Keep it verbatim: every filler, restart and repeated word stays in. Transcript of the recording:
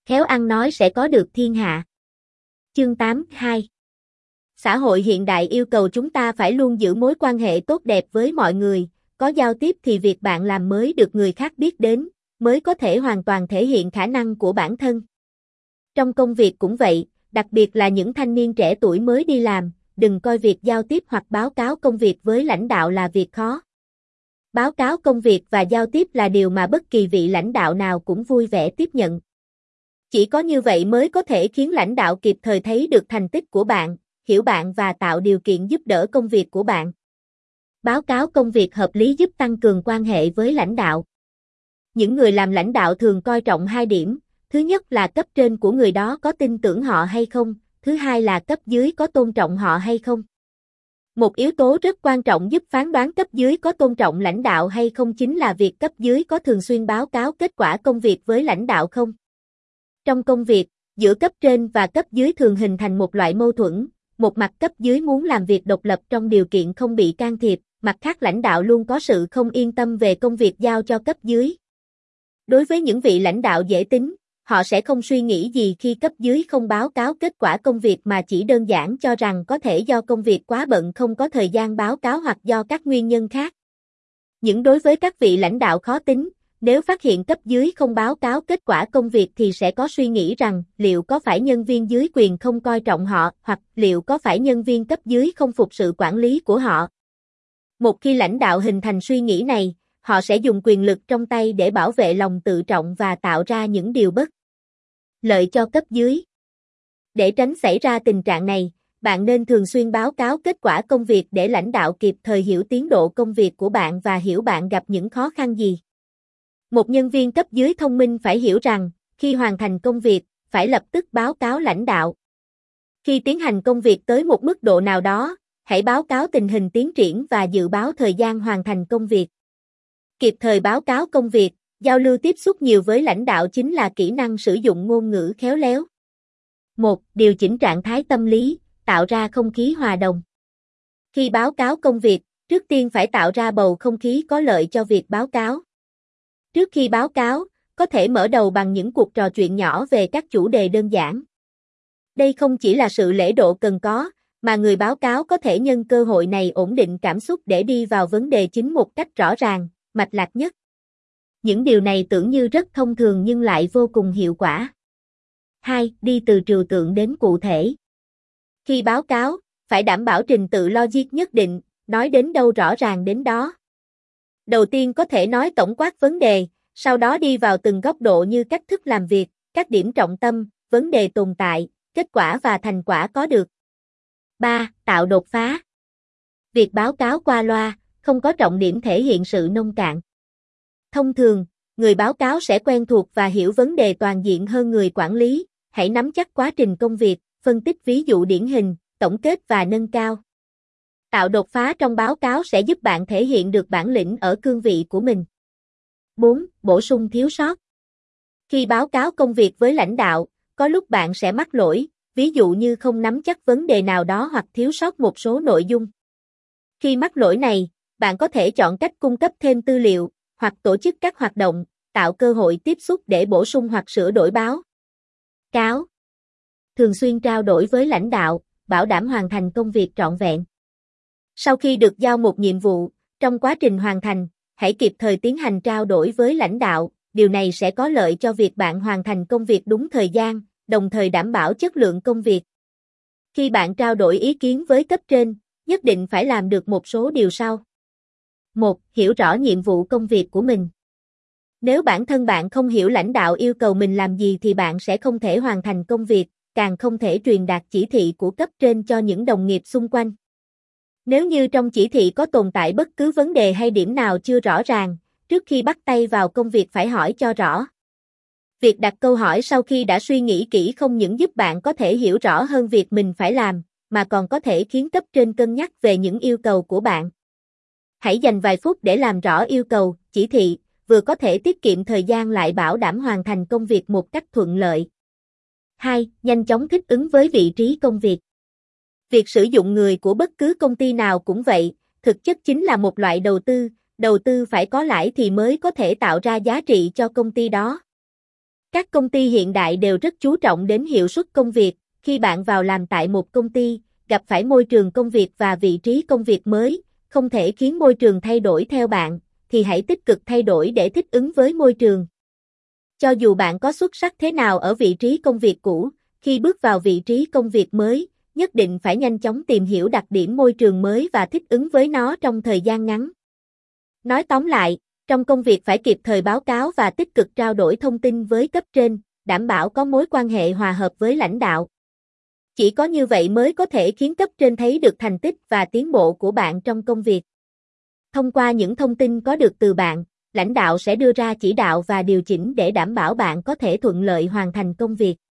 khéo ăn nói sẽ có được thiên hạ. Chương tám, hai. Xã hội hiện đại yêu cầu chúng ta phải luôn giữ mối quan hệ tốt đẹp với mọi người, có giao tiếp thì việc bạn làm mới được người khác biết đến, mới có thể hoàn toàn thể hiện khả năng của bản thân. Trong công việc cũng vậy, đặc biệt là những thanh niên trẻ tuổi mới đi làm, đừng coi việc giao tiếp hoặc báo cáo công việc với lãnh đạo là việc khó. Báo cáo công việc và giao tiếp là điều mà bất kỳ vị lãnh đạo nào cũng vui vẻ tiếp nhận. Chỉ có như vậy mới có thể khiến lãnh đạo kịp thời thấy được thành tích của bạn, hiểu bạn và tạo điều kiện giúp đỡ công việc của bạn. Báo cáo công việc hợp lý giúp tăng cường quan hệ với lãnh đạo. Những người làm lãnh đạo thường coi trọng hai điểm, thứ nhất là cấp trên của người đó có tin tưởng họ hay không, thứ hai là cấp dưới có tôn trọng họ hay không. Một yếu tố rất quan trọng giúp phán đoán cấp dưới có tôn trọng lãnh đạo hay không chính là việc cấp dưới có thường xuyên báo cáo kết quả công việc với lãnh đạo không. Trong công việc, giữa cấp trên và cấp dưới thường hình thành một loại mâu thuẫn, một mặt cấp dưới muốn làm việc độc lập trong điều kiện không bị can thiệp, mặt khác lãnh đạo luôn có sự không yên tâm về công việc giao cho cấp dưới. Đối với những vị lãnh đạo dễ tính, họ sẽ không suy nghĩ gì khi cấp dưới không báo cáo kết quả công việc mà chỉ đơn giản cho rằng có thể do công việc quá bận không có thời gian báo cáo hoặc do các nguyên nhân khác. Nhưng đối với các vị lãnh đạo khó tính, nếu phát hiện cấp dưới không báo cáo kết quả công việc thì sẽ có suy nghĩ rằng liệu có phải nhân viên dưới quyền không coi trọng họ hoặc liệu có phải nhân viên cấp dưới không phục sự quản lý của họ. Một khi lãnh đạo hình thành suy nghĩ này, họ sẽ dùng quyền lực trong tay để bảo vệ lòng tự trọng và tạo ra những điều bất lợi cho cấp dưới. Để tránh xảy ra tình trạng này, bạn nên thường xuyên báo cáo kết quả công việc để lãnh đạo kịp thời hiểu tiến độ công việc của bạn và hiểu bạn gặp những khó khăn gì. Một nhân viên cấp dưới thông minh phải hiểu rằng, khi hoàn thành công việc, phải lập tức báo cáo lãnh đạo. Khi tiến hành công việc tới một mức độ nào đó, hãy báo cáo tình hình tiến triển và dự báo thời gian hoàn thành công việc. Kịp thời báo cáo công việc, giao lưu tiếp xúc nhiều với lãnh đạo chính là kỹ năng sử dụng ngôn ngữ khéo léo. một. Điều chỉnh trạng thái tâm lý, tạo ra không khí hòa đồng. Khi báo cáo công việc, trước tiên phải tạo ra bầu không khí có lợi cho việc báo cáo. Trước khi báo cáo, có thể mở đầu bằng những cuộc trò chuyện nhỏ về các chủ đề đơn giản. Đây không chỉ là sự lễ độ cần có, mà người báo cáo có thể nhân cơ hội này ổn định cảm xúc để đi vào vấn đề chính một cách rõ ràng, mạch lạc nhất. Những điều này tưởng như rất thông thường nhưng lại vô cùng hiệu quả. hai. Đi từ trừu tượng đến cụ thể. Khi báo cáo, phải đảm bảo trình tự logic nhất định, nói đến đâu rõ ràng đến đó. Đầu tiên có thể nói tổng quát vấn đề, sau đó đi vào từng góc độ như cách thức làm việc, các điểm trọng tâm, vấn đề tồn tại, kết quả và thành quả có được. ba. Tạo đột phá. Việc báo cáo qua loa, không có trọng điểm thể hiện sự nông cạn. Thông thường, người báo cáo sẽ quen thuộc và hiểu vấn đề toàn diện hơn người quản lý, hãy nắm chắc quá trình công việc, phân tích ví dụ điển hình, tổng kết và nâng cao. Tạo đột phá trong báo cáo sẽ giúp bạn thể hiện được bản lĩnh ở cương vị của mình. bốn. Bổ sung thiếu sót. Khi báo cáo công việc với lãnh đạo, có lúc bạn sẽ mắc lỗi, ví dụ như không nắm chắc vấn đề nào đó hoặc thiếu sót một số nội dung. Khi mắc lỗi này, bạn có thể chọn cách cung cấp thêm tư liệu, hoặc tổ chức các hoạt động, tạo cơ hội tiếp xúc để bổ sung hoặc sửa đổi báo cáo. Thường xuyên trao đổi với lãnh đạo, bảo đảm hoàn thành công việc trọn vẹn. Sau khi được giao một nhiệm vụ, trong quá trình hoàn thành, hãy kịp thời tiến hành trao đổi với lãnh đạo, điều này sẽ có lợi cho việc bạn hoàn thành công việc đúng thời gian, đồng thời đảm bảo chất lượng công việc. Khi bạn trao đổi ý kiến với cấp trên, nhất định phải làm được một số điều sau. một. Hiểu rõ nhiệm vụ công việc của mình. Nếu bản thân bạn không hiểu lãnh đạo yêu cầu mình làm gì thì bạn sẽ không thể hoàn thành công việc, càng không thể truyền đạt chỉ thị của cấp trên cho những đồng nghiệp xung quanh. Nếu như trong chỉ thị có tồn tại bất cứ vấn đề hay điểm nào chưa rõ ràng, trước khi bắt tay vào công việc phải hỏi cho rõ. Việc đặt câu hỏi sau khi đã suy nghĩ kỹ không những giúp bạn có thể hiểu rõ hơn việc mình phải làm, mà còn có thể khiến cấp trên cân nhắc về những yêu cầu của bạn. Hãy dành vài phút để làm rõ yêu cầu, chỉ thị, vừa có thể tiết kiệm thời gian lại bảo đảm hoàn thành công việc một cách thuận lợi. hai. Nhanh chóng thích ứng với vị trí công việc. Việc sử dụng người của bất cứ công ty nào cũng vậy, thực chất chính là một loại đầu tư, đầu tư phải có lãi thì mới có thể tạo ra giá trị cho công ty đó. Các công ty hiện đại đều rất chú trọng đến hiệu suất công việc. Khi bạn vào làm tại một công ty, gặp phải môi trường công việc và vị trí công việc mới, không thể khiến môi trường thay đổi theo bạn, thì hãy tích cực thay đổi để thích ứng với môi trường. Cho dù bạn có xuất sắc thế nào ở vị trí công việc cũ, khi bước vào vị trí công việc mới, nhất định phải nhanh chóng tìm hiểu đặc điểm môi trường mới và thích ứng với nó trong thời gian ngắn. Nói tóm lại, trong công việc phải kịp thời báo cáo và tích cực trao đổi thông tin với cấp trên, đảm bảo có mối quan hệ hòa hợp với lãnh đạo. Chỉ có như vậy mới có thể khiến cấp trên thấy được thành tích và tiến bộ của bạn trong công việc. Thông qua những thông tin có được từ bạn, lãnh đạo sẽ đưa ra chỉ đạo và điều chỉnh để đảm bảo bạn có thể thuận lợi hoàn thành công việc.